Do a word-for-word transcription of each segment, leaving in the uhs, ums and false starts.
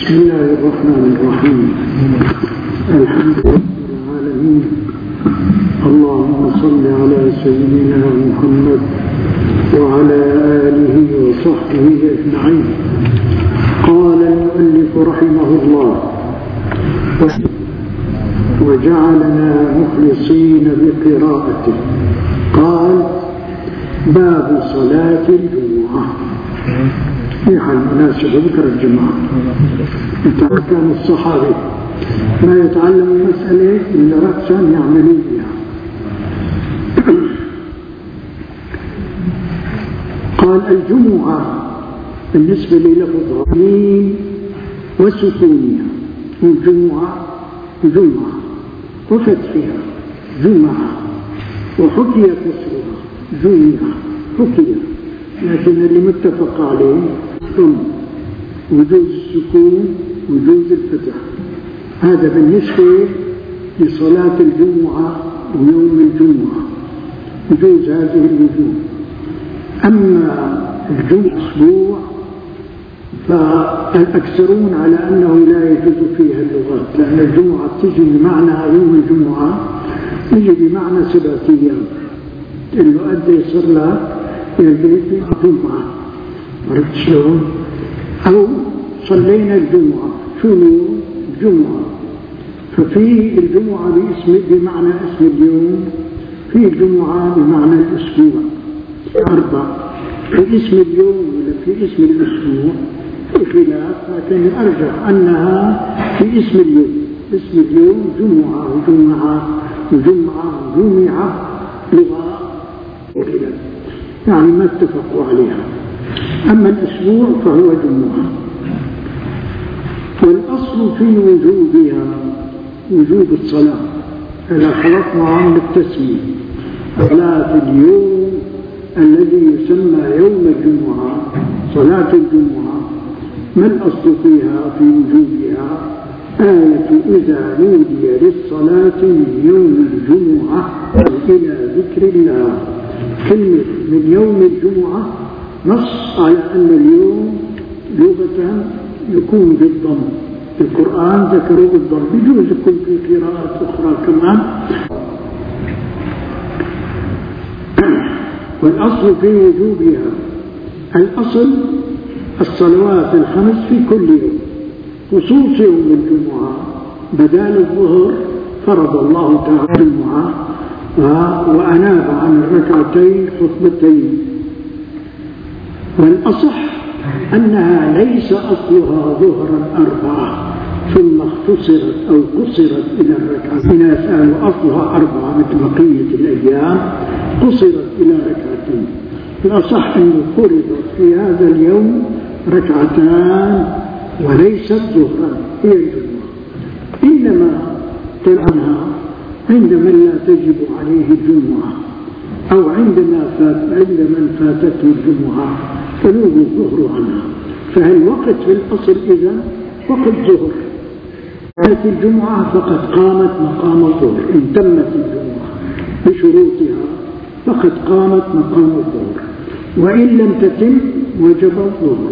بسم الله الرحمن الرحيم. الحمد لله رب العالمين. اللهم صل على سيدنا محمد وعلى آله وصحبه أجمعين. قال المؤلف رحمه الله: وجعلنا مخلصين بقراءته. قال: باب صلاة الجمعة. في حال مناسبة ذكر الجماعة كان الصحابي ما يتعلم المسألة إلا رأسا يعملون بها. قال: الجمعة بالنسبة للفظ ميم وسكونها، الجمعة جمعة وفتحها جمعة، وحكي كسرها جمعة حكي، لكن اللي متفق عليه ثم وجوز السكون وجوز الفتح. هذا بالنسبة لصلاة الجمعة ويوم الجمعة وجوز هذه الوجوه. أما الجمعة أسبوع فالأكثرون على أنه لا يجوز فيها اللغات، لأن الجمعة تجي بمعنى يوم الجمعة تجي بمعنى سبعة أيام، اللي أدى يصير لها البيت الجمعة. عرفت شلون؟ أو صلينا الجمعة، شو اليوم؟ الجمعة. ففي الجمعة باسم بمعنى اسم اليوم، في الجمعة بمعنى الأسبوع. أربع في اسم اليوم ولا في اسم الأسبوع في خلاف، لكن أرجح أنها في اسم اليوم. اسم اليوم جمعة وجمعة وجمعة وجمعة لغة وخلاف، يعني ما اتفقوا عليها. أما الأسبوع فهو جمعة. والأصل في وجوبها وجوب الصلاة، إذا خلطنا عن التسمية صلاة اليوم الذي يسمى يوم الجمعة صلاة الجمعة. ما الأصل فيها في وجوبها؟ آية إذا نودي للصلاة من يوم الجمعة إلى ذكر الله. كلمة من يوم الجمعة نص على أن اليوم لغة يكون بالضم، القرآن ذكره بالضم، بجوز يكون في قراءات أخرى كمان. والأصل في وجوبها، الأصل الصلوات الخمس في كل يوم، خصوص يوم الجمعة بدال الظهر فرض الله تعالى الجمعة وأناب عن الركعتين خطبتين. والأصح أنها ليس أصلها ظهرا أربعة ثم اختصرت أو قصرت إلى الركعتين. ناس أصلها أربعة مثل بقية الأيام، قصرت إلى ركعتين. الأصح أنه فرضت في هذا اليوم ركعتان وليست ظهرا هي الجمعة، إنما تلعنها عندما لا تجب عليه الجمعة، أو عندما فات عند من فاتته الجمعة فنوب الظهر عنها. فهالوقت في الأصل إذا وقت ظهر، كانت الجمعة فقد قامت مقام الظهر، إن تمت الجمعة بشروطها فقد قامت مقام الظهر، وإن لم تتم وجب الظهر،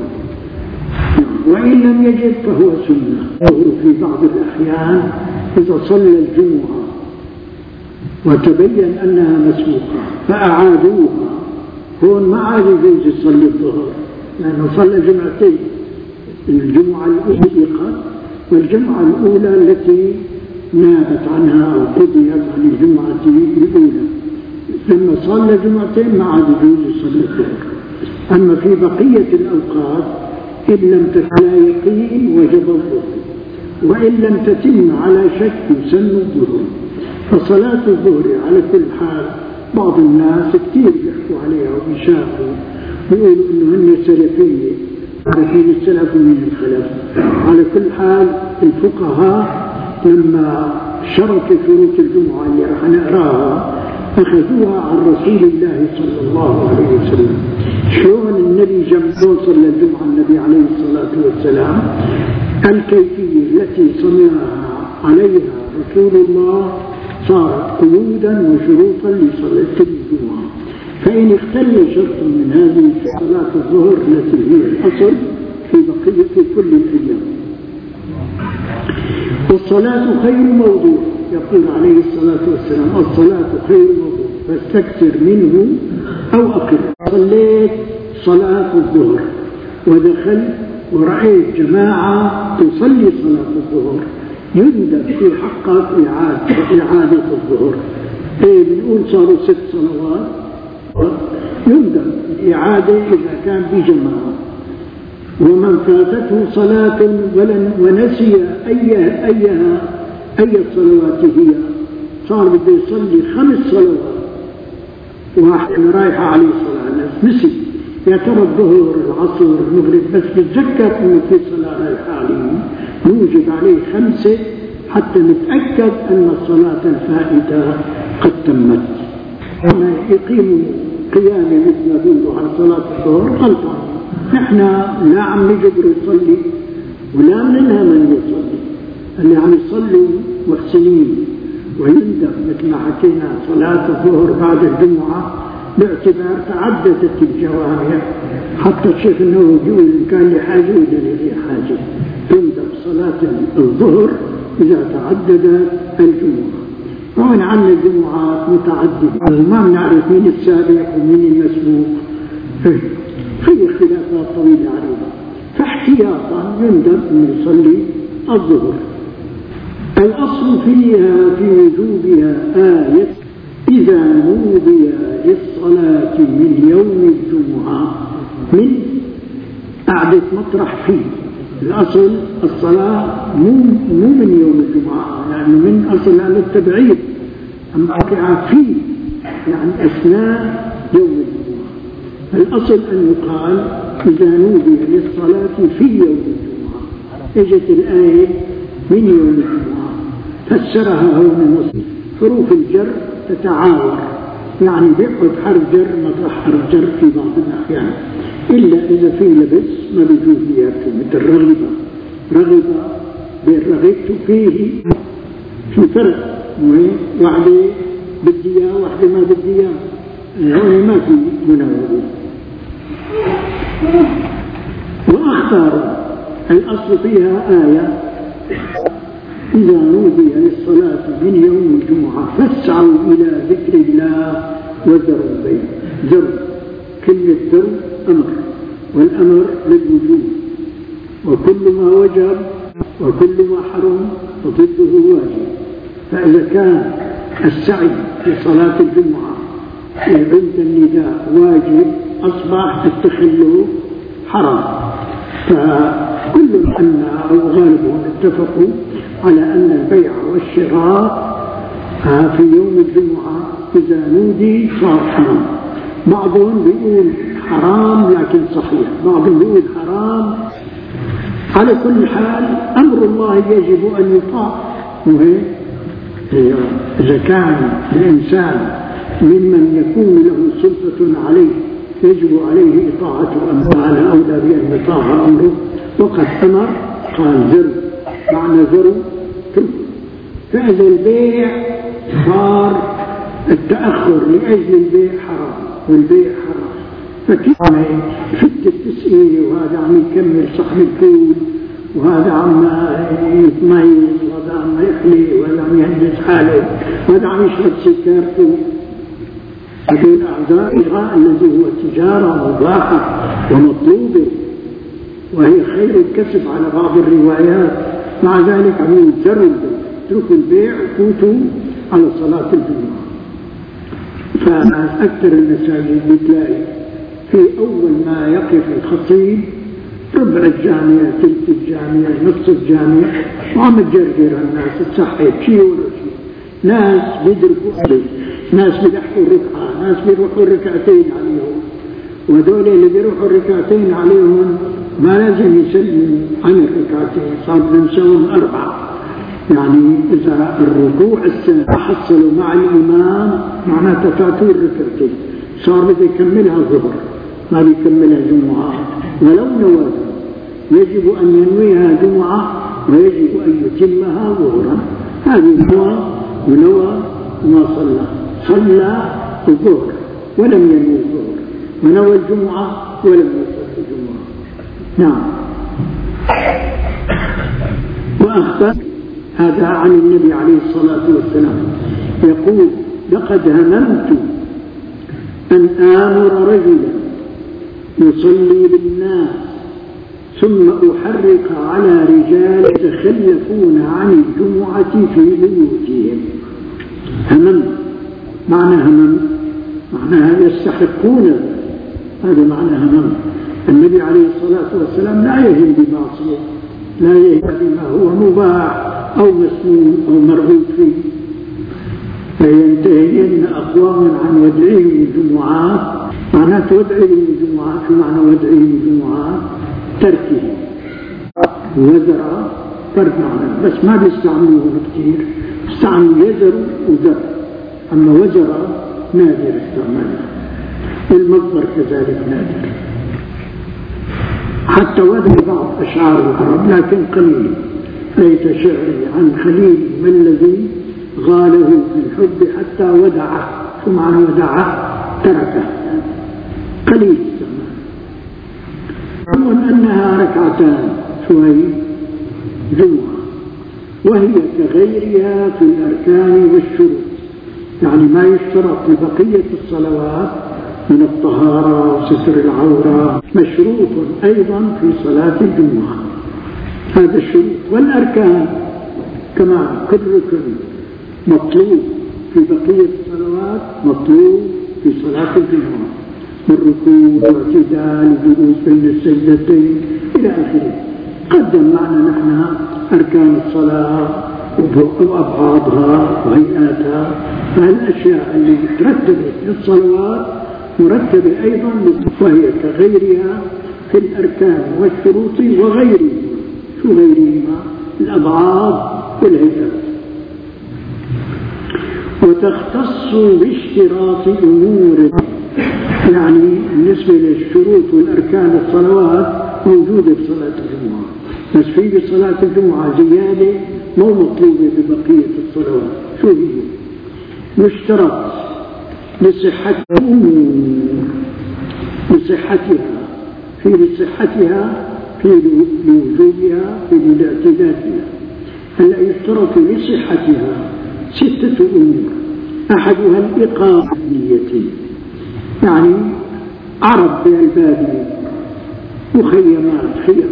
وإن لم يجب فهو سنة. الظهر في بعض الأحيان إذا صلى الجمعة وتبين أنها مسبوقة فأعادوها، هون ما عاد يجوز يصلي الظهر، لأنه صلى جمعتين، الجمعة الأولى والجمعة الأولى التي نابت عنها أو قضيت عن الجمعة الأولى. لما صلى جمعتين ما عاد يجوز يصلي الظهر. أما في بقية الأوقات إن لم تتم على يقين وجب الظهر، وإن لم تتم على شك يسن الظهر. فصلاة الظهر على كل حال بعض الناس كثير يحكوا عليها ويشاهدوا ويقولوا إنه هن سلفية، عارفين السلف من الخلف. على كل حال الفقهاء لما شرطوا شروط الجمعة اللي راح نقراها أخذوها عن رسول الله صلى الله عليه وسلم. شلون النبي جمعون صلى الجمعة النبي عليه الصلاة والسلام، الكيفية التي صنعها عليها رسول الله صارت قيودا وشروطا لصلاة الجمعة. فإن اختل شرط من هذه صلاة الظهر التي هي الأصل في بقية كل الأيام والصلاة خير موضوع، يقول عليه الصلاة والسلام الصلاة خير موضوع فاستكثر منه أو أقل. صليت صلاة الظهر ودخلت ورأيت جماعة تصلي صلاة الظهر، يندب في حقك إعادة, إعادة الظهر. إيه بنقول صاروا ست صلوات، يندب الإعادة إذا كان بجماعة. ومن فاتته صلاة ونسي أي أيها أي الصلوات هي، صار بده يصلي خمس صلوات واحد رايحة عليه صلاة نسي، يا ترى الظهر العصر المغرب بس بتذكر انه في صلاة رايحة عليه، نوجد عليه خمسة حتى نتأكد أن الصلاة الفائتة قد تمت. أما يقيم قيامه مثل دونه عن صلاة الظهر غلطان. نحن لا عم نجبر يصلي ولا منها من يصلي، اللي عم يصلوا محسنين ويندب مثل ما حكينا صلاة الظهر بعد الجمعة باعتبار تعددت الجوامع، حتى الشيخ النووي يقول إن كان لحاجة ولا لغير حاجة تندب صلاة الظهر إذا تعددت الجمعة. ومن عنا الجمعات متعددة وما بنعرف مين السابق ومين المسبوق، في اختلافات طويلة عريضة، فاحتياطا يندب أن يصلي الظهر. الأصل فيها في وجوبها آية إذا نودي للصلاة من يوم الجمعة من قعدة مطرح فيه. الأصل الصلاة مو مو من يوم الجمعة، يعني من أصل على التبعيد، أما قعد فيه يعني أثناء يوم الجمعة. الأصل أن يقال إذا نودي للصلاة في يوم الجمعة. اجت الآية من يوم الجمعة فسرها هو المسلم. حروف الجر تتعاور، يعني بيقعد حرف جر مطرح حرف جر في بعض الأحيان، إلا إذا في لبس ما بيجوز زيارته، مثل رغبة رغبة بين رغبت فيه في فرق، واحدة بدي إياه واحدة ما بدي إياه، هون ما في مناوبة. وأخطر الأصل فيها آية إذا نودي للصلاة من يوم الجمعة فاسعوا إلى ذكر الله وذروا البيع. ذروا كلمة ذروا أمر، والأمر للوجوب، وكل ما وجب وكل ما حرم فضده واجب. فإذا كان السعي في صلاة الجمعة عند النداء واجب أصبح التخلف حرام. فكل أن أو غالبهم اتفقوا على أن البيع والشراء في يوم الجمعة إذا نودي صار حرام. بعضهم بيقول حرام لكن صحيح، بعضهم بيقول حرام. على كل حال أمر الله يجب أن يطاع، إذا كان الإنسان ممن يكون له سلطة عليه يجب عليه إطاعة أمره، على أولى بأن يطاع أمره. وقد أمر قال ذروا، معنى ذروا تركوا. فإذا البيع صار التأخر لأجل البيع حرام، والبيع حرام، فكيف فت التسئيل وهذا عم يكمل صحن الفول وهذا عم يتميز وهذا عم يحلي وهذا عم يهندس حاله وهذا عم يشرب سكرته، هذه الأعداء إلغاء الذي هو تجارة مباحة ومطلوبة وهي خير الكسب على بعض الروايات. مع ذلك عم يجروا البيع، اتركوا البيع وفوتوا على صلاة الجمعة. فأكثر المساجد بتلاقي في أول ما يقف الخطيب ربع الجامعة، ثلث الجامعة، نصف الجامعة، وعم تجرجر الناس تصحي شيء ولا شيء. ناس بيدركوا عليه، ناس بيلحقوا الركعة، ناس بيروحوا الركعتين عليهم، وهذول اللي بيروحوا الركعتين عليهم ما لازم يسلموا عن الركعتين، صار بنسوهم أربعة. يعني إذا الركوع السابع حصلوا مع الإمام معناته فاتوا الركعتين، صار بده يكملها الظهر ما بيكملها جمعة ولو نوى. يجب أن ينويها جمعة ويجب أن يتمها ظهرا. هذه هو ونوى وما صلى، صلى الظهر ولم ينوي الظهر، ونوى الجمعة ولم يصلي الجمعة. نعم. وأخبر هذا عن النبي عليه الصلاة والسلام يقول لقد هممت أن آمر رجلا يصلي بالناس ثم أحرق على رجال يتخلفون عن الجمعة في بيوتهم. همم معنى همم معناها يستحقون، هذا معنى همم. النبي عليه الصلاة والسلام لا يهم بمعصية، لا يهم بما هو مباح أو مسنون أو مرغوب فيه. فينتهين أقوام عن ودعهم الجمعات، معناته ودعهم الجمعات في معنى ودعهم الجمعات تركه. وزر ترك معنى بس ما بيستعملوه كثير، استعملوا يزر وزر، أما وزر نادر استعماله، المصدر كذلك نادر. حتى وزر بعض أشعار العرب لكن قليل. ليت شعري عن خليل ما الذي غاله في الحب حتى ودعه، شو معنى ودعه؟ تركه، قليل استعمال. أولا أنها ركعتان شوي جمعة، وهي كغيرها في الأركان والشروط، يعني ما يشترط لبقية الصلوات من الطهارة وستر العورة مشروط أيضا في صلاة الجمعة، هذا الشروط. والأركان كما كل ركن مطلوب في بقية الصلوات مطلوب في صلاة الجمعة، الركوع واعتدال جلوس بين السجدتين إلى آخره. قدم معنا نحن أركان الصلاة وأبعادها وهيئاتها، فالأشياء اللي ترتبت للصلوات مرتبة أيضا، وهي كغيرها في الأركان والشروط وغيرهما. شو غيرهما؟ الأبعاد والهيئات. وتختص باشتراط أمور، يعني بالنسبة للشروط والأركان الصلوات موجودة في صلاة الجمعة، بس في بصلاة الجمعة زيادة مو مطلوبة ببقية الصلوات. شو هي؟ يشترط لصحتها لصحتها في لصحتها في لوجودها في لاعتدادها. هلا يشترط لصحتها ستة أمور، أحدها الإقامة النية، يعني عرب بالبادية مخيمات خيام،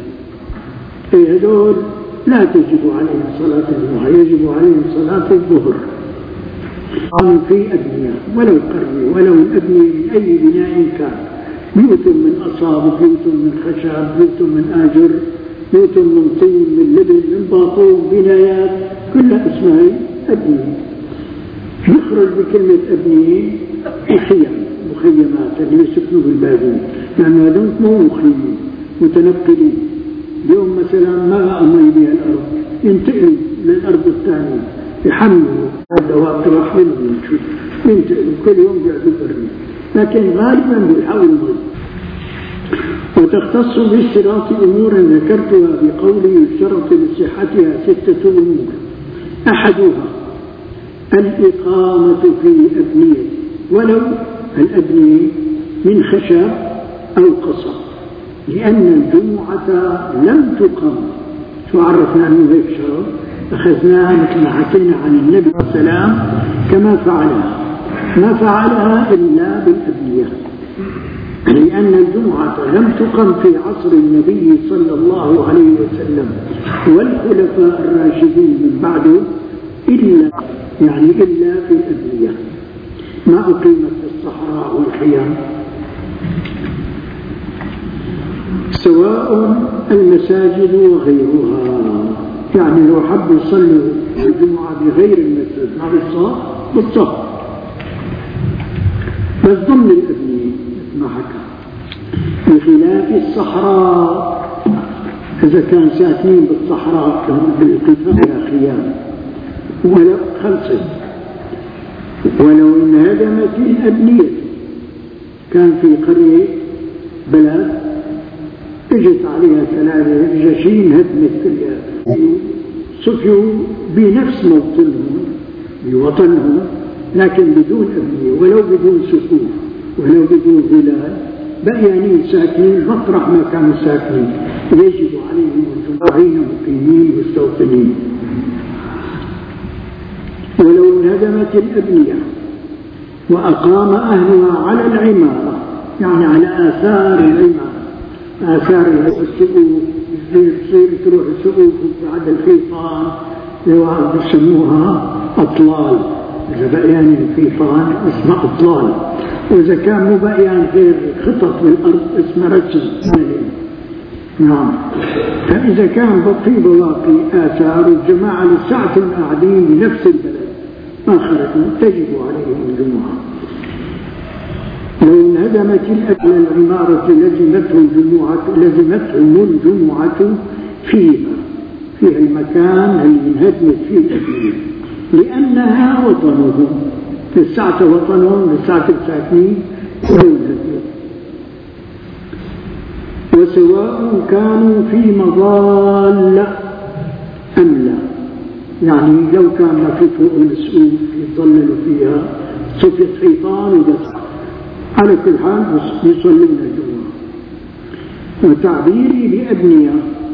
هذول لا تجب عليهم صلاة الجمعة، يجب عليهم صلاة الظهر. قاموا في أبنية ولو قرية ولو الأبنية من أي بناء كان، بيوت من أصاب، بيوت من خشب، بيوت من آجر، بيوت من طين، من لبن، من باطون، بنايات كلها اسمها أبنية. يخرج بكلمة أبنية الخيام، مخيمات اللي يسكنوا بالبادية، لأن هذول مو مخيمين متنقلين. اليوم مثلا ما أمي بها الأرض، ينتقلوا للأرض الثانية، يحملوا الدواب تروح منهم، ينتقلوا كل يوم بيعدوا برمي، لكن غالبا بيحاولوا المي. وتختص باشتراط أمور ذكرتها بقوله يشترط لصحتها ستة أمور، أحدها الإقامة في أبنية، ولو الأبنية من خشب أو قصب، لأن الجمعة لم تقم. شو عرفنا أنه هيك شرط؟ أخذناها مثل ما حكينا عن النبي صلى الله عليه وسلم كما فعلها، ما فعلها إلا بالأبنية، لأن الجمعة لم تقم في عصر النبي صلى الله عليه وسلم والخلفاء الراشدين من بعده إلا يعني إلا في الأبنية، ما أقيمت في الصحراء والخيام. سواء المساجد وغيرها، يعني لو حبوا يصلوا الجمعة بغير المسجد ما بالصف بالصف بس ضمن الأبنية ما حكى، بخلاف الصحراء. إذا كان ساكنين بالصحراء بالقفاء خيام ولو خلصت، ولو انهدمت الأبنية، كان في قرية بلد اجت عليها ثلاثة جشين هدمت كلها، سكنوا بنفس موطنهم بوطنهم لكن بدون أبنية، ولو بدون سقوف ولو بدون ظلال بقيانين ساكنين مطرح ما كانوا ساكنين يجب عليهم الجمعين مقيمين مستوطنين. ولو انهدمت الأبنية وأقام أهلها على العمارة، يعني على آثار العمارة، آثار السقوف، يصير تروح السقوف بعد الحيطان يسموها أطلال، إذا بقيان الحيطان اسمها أطلال، وإذا كان مو بقيان غير خطط بالأرض اسمها رسم. نعم. فإذا كان في بواقي آثار الجماعة لساعتهم قاعدين بنفس البلد ما خرجوا تجب عليهم الجمعة. لو انهدمت الأكل العمارة لزمته الجمعة لزمتهم الجمعة فيها فيها المكان اللي انهدمت فيه الأكل، لأنها وطنهم، للساعة وطنهم، للساعة الساكنين ولولدهم، وسواء كانوا في مظال أم لا. يعني لو كان ما في فوق السقوف يتظللوا فيها صفة حيطان وبس، على كل حال يصلون الجمعة. وتعبيري بأبنية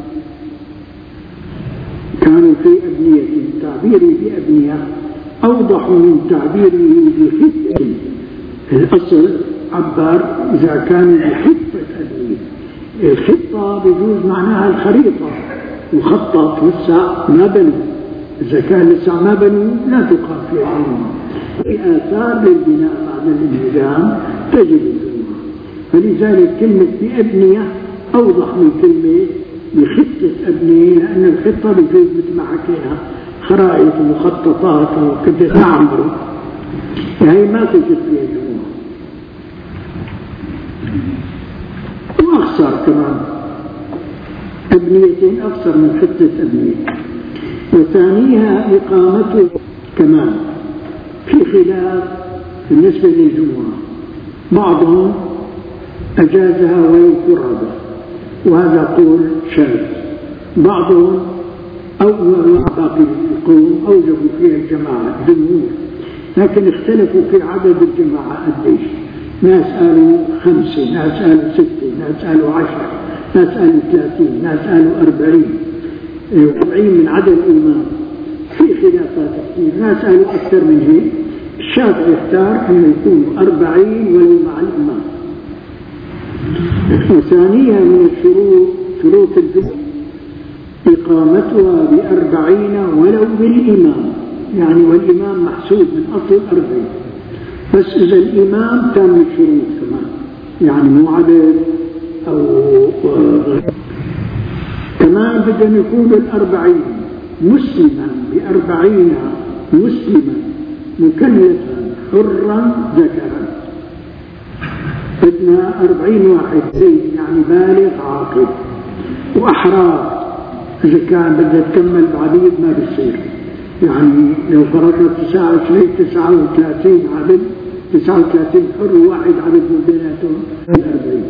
كانوا في أبنية، تعبيري بأبنية أوضح من تعبيره بخطة. الأصل عبر إذا كان بخطة أبنية، الخطة بيجوز معناها الخريطة، مخطط لسه ما بنوا، إذا كان لسه ما بنوا لا تقام فيها الجمعة. الآثار للبناء بعد الانهدام تجب الجمعة. فلذلك كلمة بأبنية أوضح من كلمة بخطة أبنية، لأن الخطة بجوز مثل ما حكينا خرائط ومخططات وكده تعمر، يعني ما تجد فيها الجمعة. وأخسر كمان أبنيتين أخسر من خطة أبنية. وثانيها إقامته كمان في خلاف بالنسبة للجمعة، بعضهم أجازها ولو فرادة، وهذا قول شاذ. بعضهم أو باقي القوم أوجبوا فيها الجماعة جمهور، لكن اختلفوا في عدد الجماعة قديش. ناس قالوا خمسة، ناس قالوا ستة، ناس قالوا عشرة، ناس قالوا ثلاثين، ناس قالوا أربعين، أربعين من عدد الإمام. في خلافات كثير، ناس قالوا أكثر من هيك. الشافعي اختار أن يكونوا أربعين ولو مع الإمام. وثانيا من الشروط شروط الجمعة إقامتها بأربعين ولو بالإمام، يعني والإمام محسوب من أصل أربعين، بس إذا الإمام كان الشروط كمان، يعني مو عدد أو كمان بدهم يكونوا الأربعين مسلما بأربعين مسلما مكلفا حرا ذكرا. بدنا أربعين واحد زين، يعني بالغ عاقل وأحرار. إذا كان بدها تكمل بعديد ما بيصير، يعني لو فرضنا تسعة وعشرين تسعة وثلاثين عبد، تسعة وثلاثين حر وواحد عبد من بيناتهم الأربعين.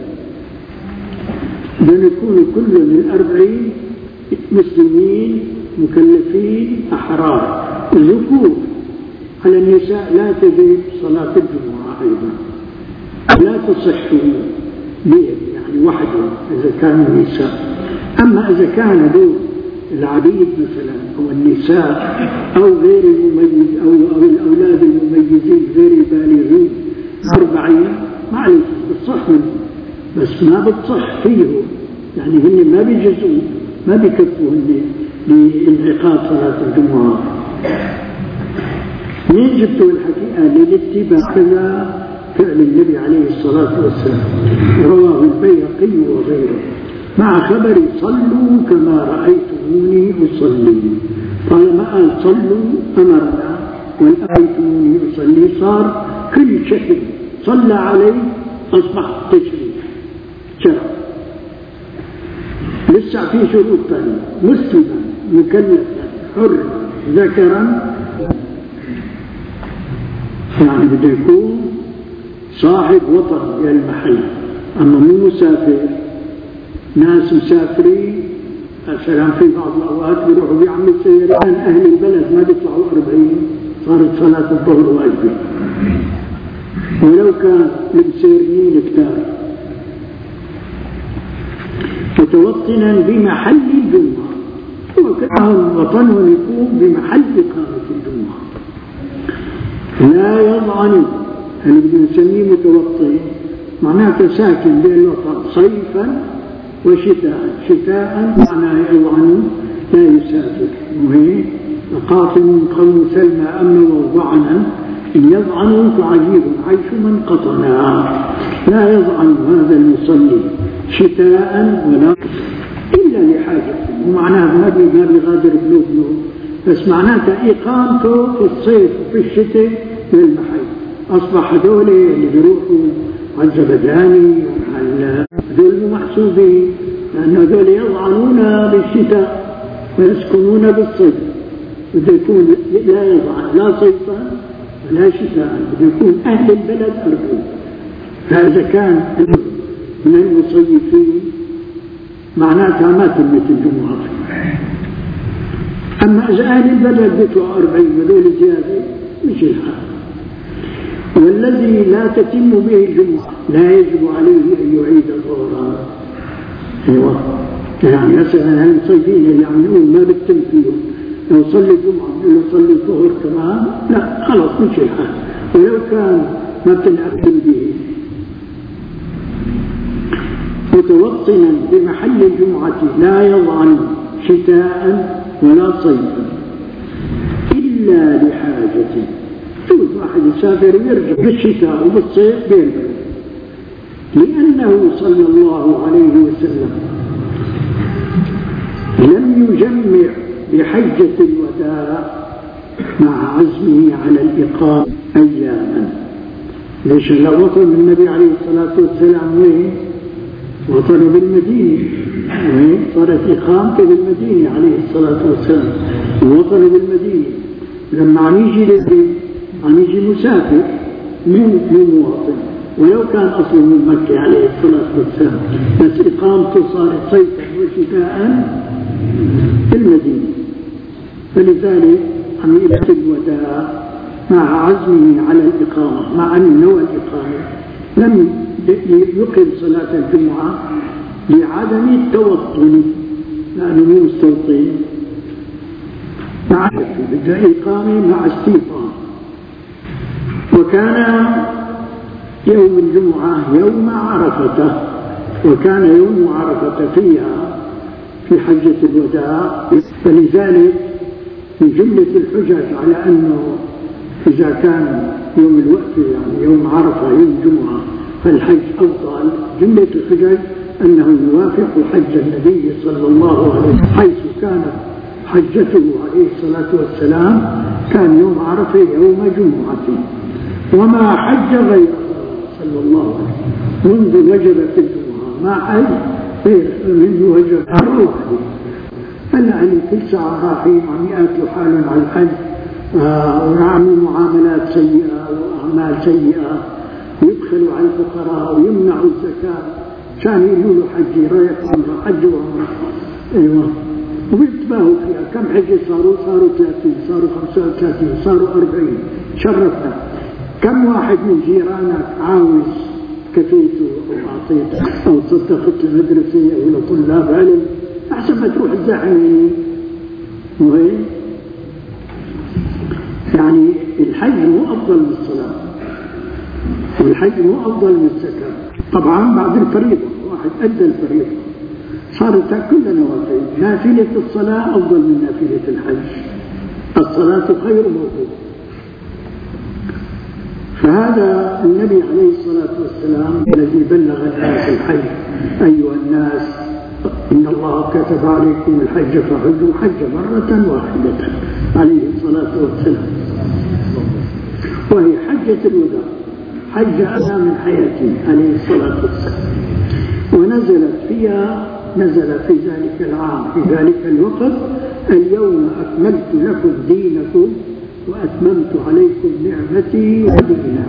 بدنا يكونوا كل من الأربعين مسلمين مكلفين أحرار. الذكور على النساء لا تجب صلاة الجمعة أيضا، لا تصح بيد يعني وحده إذا كانوا النساء. أما إذا كان دول العبيد مثلا أو النساء أو غير المميز أو, أو الأولاد المميزين غير البالغين أربعين معلش بتصح منهم، بس ما بتصح فيهم، يعني هن ما بيجزوا ما بيكفوا هن لانعقاد صلاة الجمعة. من جبتوا الحقيقة للاتباع كذا فعل النبي عليه الصلاة والسلام، رواه البيهقي وغيره، مع خبر صلوا كما رأيتموني أصلي. طالما قال صلوا أمرنا ورأيتموني أصلي صار كل شكل صلى عليه أصبح تشريع شرع. لسه في شروط ثانية، مسلما مكلفا حرا ذكرا، يعني بده يكون صاحب وطن يا المحل، أما مو مسافر. ناس مسافرين مثلا في بعض الأوقات بيروحوا بيعملوا سيران، أهل البلد ما بيطلعوا أربعين، صارت صلاة الظهر واجبة. ولو كان المسيرين كتار متوطنا بمحل الجمعة، وكان وطنه يكون بمحل إقامة الجمعة. لا يضعن، اللي بدنا نسميه متوطن معناته ساكن بين الوطن صيفا وشتاء. شتاء معناه يضعن لا يسافر، وهي قاتل من قوم سلمى أمن وضعنا إن يضعن فعجيب عيش من قطنا. لا يضعن هذا المصلي شتاء ولا إلا لحاجته، ومعناه ما بيغادر بلوبنه، بس معناته إقامته في الصيف وفي الشتاء للمحل. أصبح هذول اللي بيروحوا على الزبداني وعلى هذول محسوبين، لأن هذول يضعنون بالشتاء ويسكنون بالصيف. بده يكون لا يضعن لا صيفا ولا شتاء، بده يكون أهل البلد أرجو. فإذا كان من المصيفين معناتها ما تمت الجمعة. أما إذا أهل البلد بيطلعوا أربعين هذول زيادة مش الحال. والذي لا تتم به الجمعة لا يجب عليه أن يعيد ظهرها. أيوة، يعني مثلا المصيفين اللي عم يقول ما بتتم فيهم لو صلي الجمعة لو صلي الظهر كمان لا خلص مش الحال، ولو كان ما بتنعقد به. متوطنا بمحل الجمعة لا يضعن شتاء ولا صيفا إلا لحاجة. يجوز واحد يسافر ويرجع بالشتاء وبالصيف بيرجع، لأنه صلى الله عليه وسلم لم يجمع بحجة الوداع مع عزمه على الإقامة أياما. ليش لا وطن النبي عليه الصلاة والسلام وين؟ وطن بالمدينة، وين صارت إقامته بالمدينة عليه الصلاة والسلام، وطن بالمدينة. لما عم يجي للبيت عم يجي مسافر من من مواطن، ولو كان أصله من مكة عليه الصلاة والسلام، بس إقامته صارت صيفا وشتاء في المدينة. فلذلك عم يأتي الوداع مع عزمه على الإقامة، مع أن نوى الإقامة لم يقم صلاة الجمعة لعدم التوطن، لأنه مو مستوطن مع بدأ إقامة مع استيطان. وكان يوم الجمعة يوم عرفة، وكان يوم عرفة فيها في حجة الوداع. فلذلك من جملة الحجج على أنه إذا كان يوم الوقت يعني يوم عرفة يوم جمعة فالحج أفضل، جملة الحجج أنه يوافق حج النبي صلى الله عليه وسلم، حيث كانت حجته عليه الصلاة والسلام كان يوم عرفة يوم جمعة، وما حج غيره صلى الله عليه وسلم منذ وجبت الجمعة، ما حج غير منذ وجب الروح. فالأهل كل ساعة راحين عم يأتوا حالهم على الحج آه ويعملوا معاملات سيئة وأعمال سيئة، ويبخلوا على الفقراء ويمنعوا الزكاة، كان يقولوا له حجي رايح عمره حج وعمره. ايوه، وبيتباهوا فيها. كم حجة صاروا؟ صاروا ثلاثين، صاروا خمسة وثلاثين، صاروا أربعين. شرفنا. كم واحد من جيرانك عاوز كفيته أو أعطيته أو صدقت المدرسة أو لطلاب علم، أحسن ما تروح تزعمني. وهي يعني الحج مو أفضل من الصلاة، والحج مو أفضل من الزكاة. طبعا بعد الفريضة واحد أدى الفريضة صارت كل نوافل. نافلة الصلاة أفضل من نافلة الحج، الصلاة خير موضوع. فهذا النبي عليه الصلاة والسلام الذي بلغ الناس الحج: أيها الناس إن الله كتب عليكم الحج فحجوا حج مرة واحدة عليه الصلاة والسلام، وهي حجة الوداع، حج أنا من حياتي عليه الصلاة والسلام. ونزلت فيها نزل في ذلك العام في ذلك الوقت: اليوم أكملت لكم دينكم وأتممت عليكم نعمتي ودينا.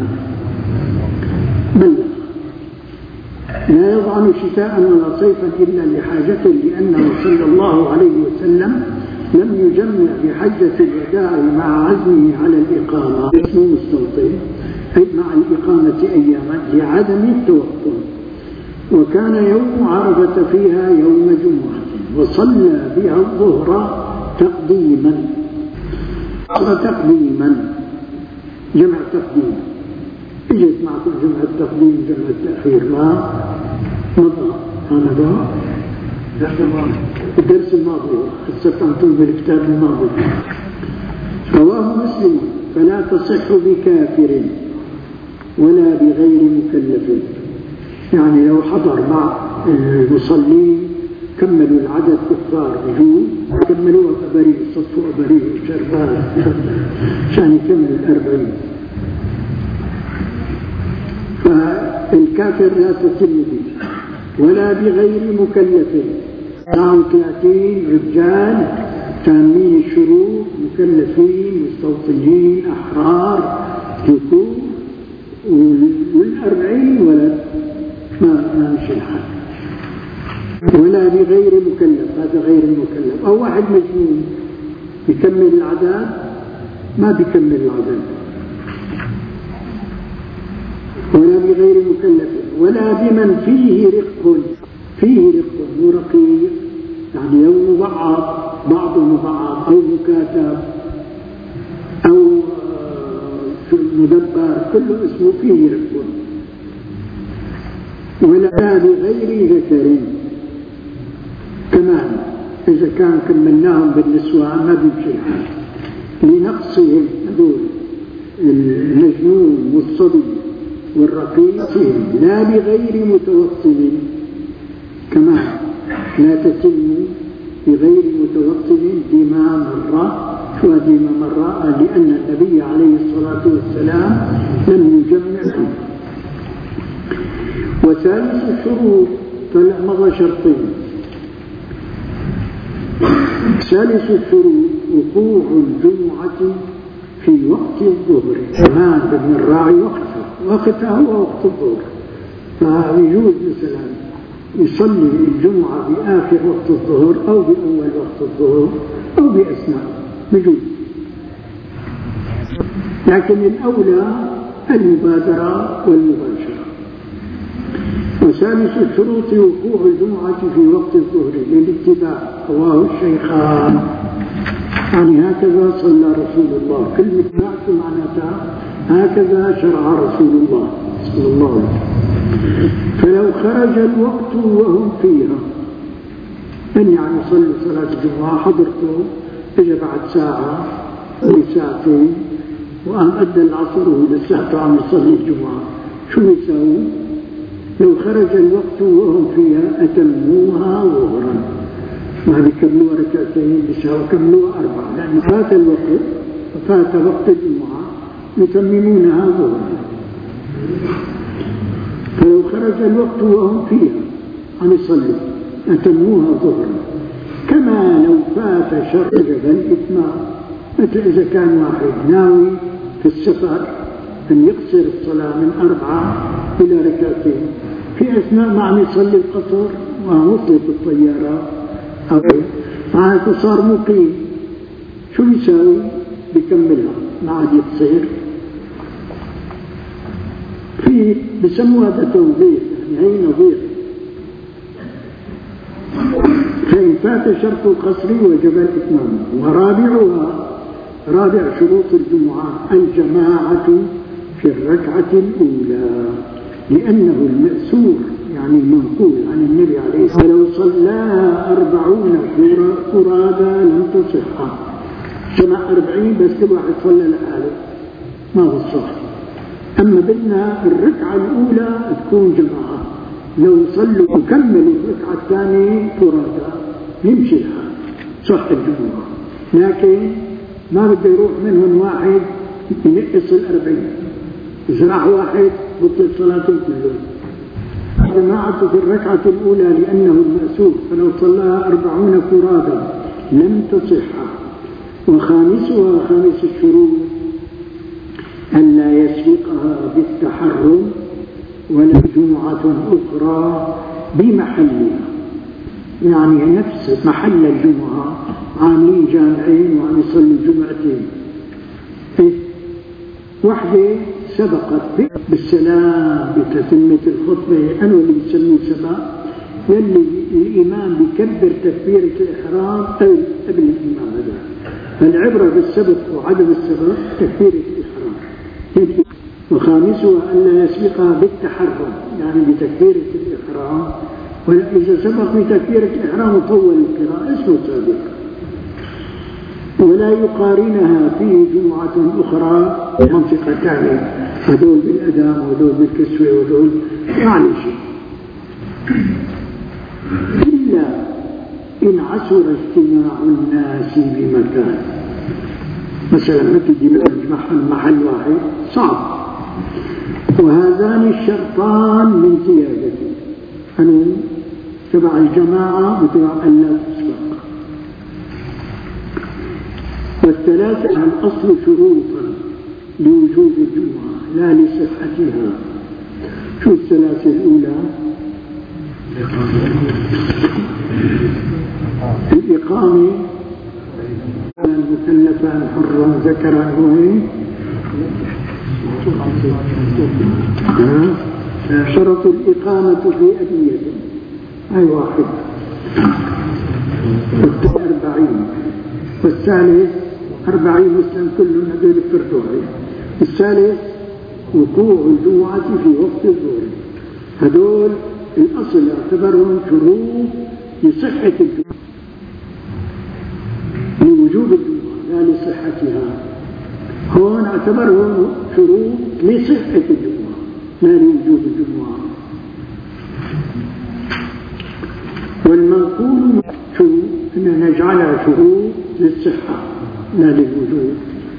بلغ. لا يضعن شتاء ولا صيفا إلا لحاجته، لأنه صلى الله عليه وسلم لم يجمع بحجة الوداع مع عزمه على الإقامة مستوطن أي مع الإقامة أياما لعدم التوطن. وكان يوم عرفة فيها يوم جمعة وصلى بها الظهر تقديما. تقديما جمع تقديم، اجت معكم جمع التقديم جمع التأخير ما مضى هذا الدرس الماضي خصت أنتم بالكتاب الماضي. رواه مسلم فلا تصح بكافر ولا بغير مكلف، يعني لو حضر مع المصلين كملوا العدد كفار بجوز، كملوا أبريء صفوا أبريء وشربات عشان يكمل الأربعين. فالكافر لا تتم به ولا بغير مكلف، معهم ثلاثين رجال تامين الشروط مكلفين مستوطنين أحرار ذكور، والأربعين ولد ما ما مشي الحال. ولا بغير مكلف، هذا غير المكلف. أو واحد مجنون يكمل العدد ما بيكمل العدد. ولا بغير مكلف ولا بمن فيه رق، فيه رق مو رقيق يعني لو مبعض بعض مبعض أو مكاتب أو مدبر كله اسمه فيه رق. ولا بغير ذكر كمان إذا كان كملناهم بالنسوان ما بيمشي الحال لنقصهم هذول المجنون والصبي والرقيق. لا بغير متوطن كمان لا تتم بغير متوطن دماء مرة. شو دماء مرة؟ لأن النبي عليه الصلاة والسلام لم يجمع. وثالث الشروط طلع مضى شرطين. ثالث الشروط وقوع الجمعة في وقت الظهر، كمان بدنا نراعي وقتها، وقتها هو وقت الظهر. فيجوز مثلا يصلي الجمعة بآخر وقت الظهر أو بأول وقت الظهر أو بأثناء، بيجوز. لكن الأولى المبادرة والمباشرة. وثالث الشروط وقوع الجمعة في وقت الظهر للاتباع، رواه الشيخان. يعني هكذا صلى رسول الله، كلمة بعث معناتها هكذا شرع رسول الله صلى الله عليه وسلم. فلو خرج الوقت وهم فيها، أن يعني صلوا صلاة الجمعة حضرته إجا بعد ساعة وساعتين وأن أدى العصر وهو لساعته عم يصلي الجمعة، شو يساوي؟ لو خرج الوقت وهم فيها أتموها ظهرا، ما بيكملوها ركعتين بيساوي كملوها أربعة، لأن فات الوقت فات وقت الجمعة يتممونها ظهرا. فلو خرج الوقت وهم فيها عم يصلوا أتموها ظهرا. كما لو فات شرط الإتمام، مثل إذا كان واحد ناوي في السفر أن يقصر الصلاة من أربعة إلى ركعتين، في أثناء ما عم يصلي القصر ووصلت الطيارة أو معناته صار مقيم، شو يساوي؟ بيكملها ما عاد يقصر. في بسموها هذا توظيف، يعني هي نظير. فإن فات شرط القصر وجب الإتمام. ورابعها رابع شروط الجمعة الجماعة في الركعة الأولى، لأنه المأثور يعني المنقول عن النبي عليه الصلاة والسلام لو صلاها أربعون فرادى لم تصح. جمع أربعين بس كل واحد صلى لحاله ما هو الصح. أما بدنا الركعة الأولى تكون جماعة، لو صلوا وكملوا الركعة الثانية فرادى يمشي الحال صح الجمعة. لكن ما بده يروح منهم واحد ينقص الأربعين، إذا راح واحد بطل صلاتهم كلهم. جماعة في الركعة الأولى لأنه المأثور، فلو صلاها أربعون فرادى لم تصح. وخامسها خامس الشروط ألا يسبقها بالتحرم ولا جمعة أخرى بمحلها، يعني نفس محل الجمعة عاملين جامعين وعم يصلوا جمعتين، إيه؟ واحدة سبقت بالسلام بتتمة الخطبة، أنا اللي بسميه سبق، يلي الإمام بكبر تكبيرة الإحرام قبل قبل الإمام هذا. فالعبرة بالسبق وعدم السبق تكبيرة الإحرام. وخامسها ألا يسبقها بالتحرم، يعني بتكبيرة الإحرام، وإذا سبق بتكبيرة الإحرام وطول القراءة اسمه سابق. ولا يقارنها فيه جمعة أخرى منطقة ثانية، هذول بالأدام وهذول بالكسوة وهذول يعني شيء، إلا إن عسر اجتماع الناس بمكان. مثلا ما تجي محل محل واحد صعب، وهذان الشرطان من زيادته أنه تبع الجماعة وتبع ألا تسبق. والثلاثة الأصل شروطا لوجوب الجمعة لا لصحتها. شو الثلاثة الأولى؟ الإقامة المكلفة حرا ذكرا وهي شرط الإقامة في أبية أي واحد، أربعين، والثالث أربعين مسلم كلهم هذول الفردوعي. الثالث وقوع الجمعة في وقت الظهر. هذول الأصل يعتبرون شروط لصحة الجمعة، لوجوب الجمعة لا لصحتها. هون اعتبرهم شروط لصحة الجمعة لا لوجوب الجمعة. والمنقول شو أن نجعلها شروط للصحة لا للوجوب.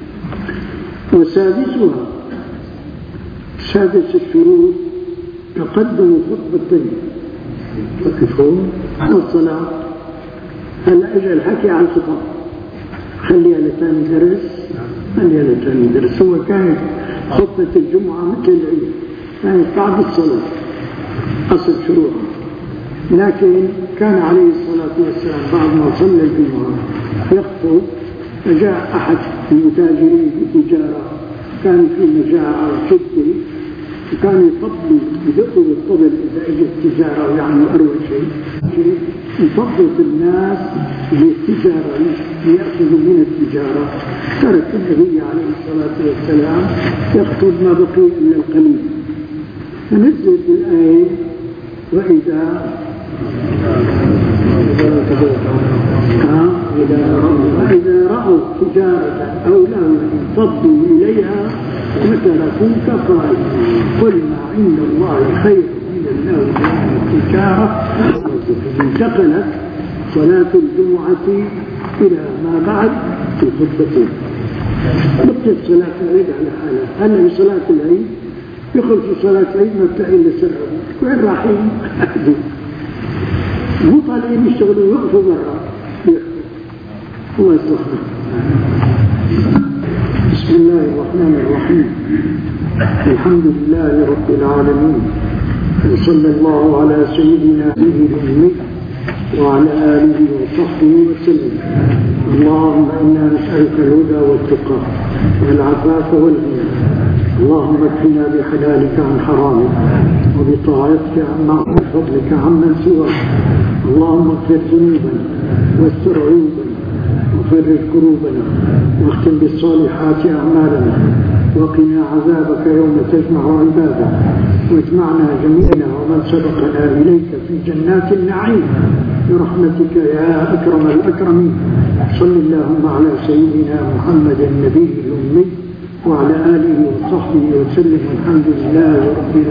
وسادسها سادس الشروط تقدم خطبتين وكفون عن الصلاة. هلا اجى الحكي عن الخطب، خليها لثاني درس، خليها لثاني درس. هو كانت خطبة الجمعة مثل العيد، كانت بعد الصلاة أصل شروعها، لكن كان عليه الصلاة والسلام بعد ما صلى الجمعة يخطب، فجاء أحد المتاجرين في التجارة كان في مجاعة وشدة، وكان يفضل يدقوا بالطبل إذا اجت التجارة ويعملوا أروع شيء، يفضل الناس للتجارة ليأخذوا من التجارة. ترك النبي عليه الصلاة والسلام يخطب ما بقي إلا القليل، فنزلت الآية وإذا وإذا رأوا تجارة أو لهوا انفضوا إليها وتركوك قائما قل ما عند الله خير من اللهو والتجارة. انتقلت صلاة الجمعة إلى ما بعد في خطبتين. بقيت صلاة العيد على حالها. هلا بصلاة العيد يخل في صلاة العيد ما بتلاقي إلا سرهم، وين رايحين؟ مو طالعين يشتغلوا يوقفوا برا يحكوا. الله يستغفر. بسم الله الرحمن الرحيم. الحمد لله رب العالمين، وصلى الله على سيدنا الأمي وعلى آله وصحبه وسلم. اللهم إنا نسألك الهدى والتقى والعفاف والغنى. اللهم اكفنا بحلالك عن حرامك وبطاعتك عن فضلك عمن سواك. اللهم اغفر ذنوبنا واستر عيوبنا وفرج كروبنا واختم بالصالحات أعمالنا وقنا عذابك يوم تجمع عبادك واجمعنا جميعنا ومن سبقنا إليك في جنات النعيم برحمتك يا أكرم الأكرمين. صل اللهم على سيدنا محمد النبي الأمي وعلى آله وصحبه وسلم. الحمد لله رب العالمين.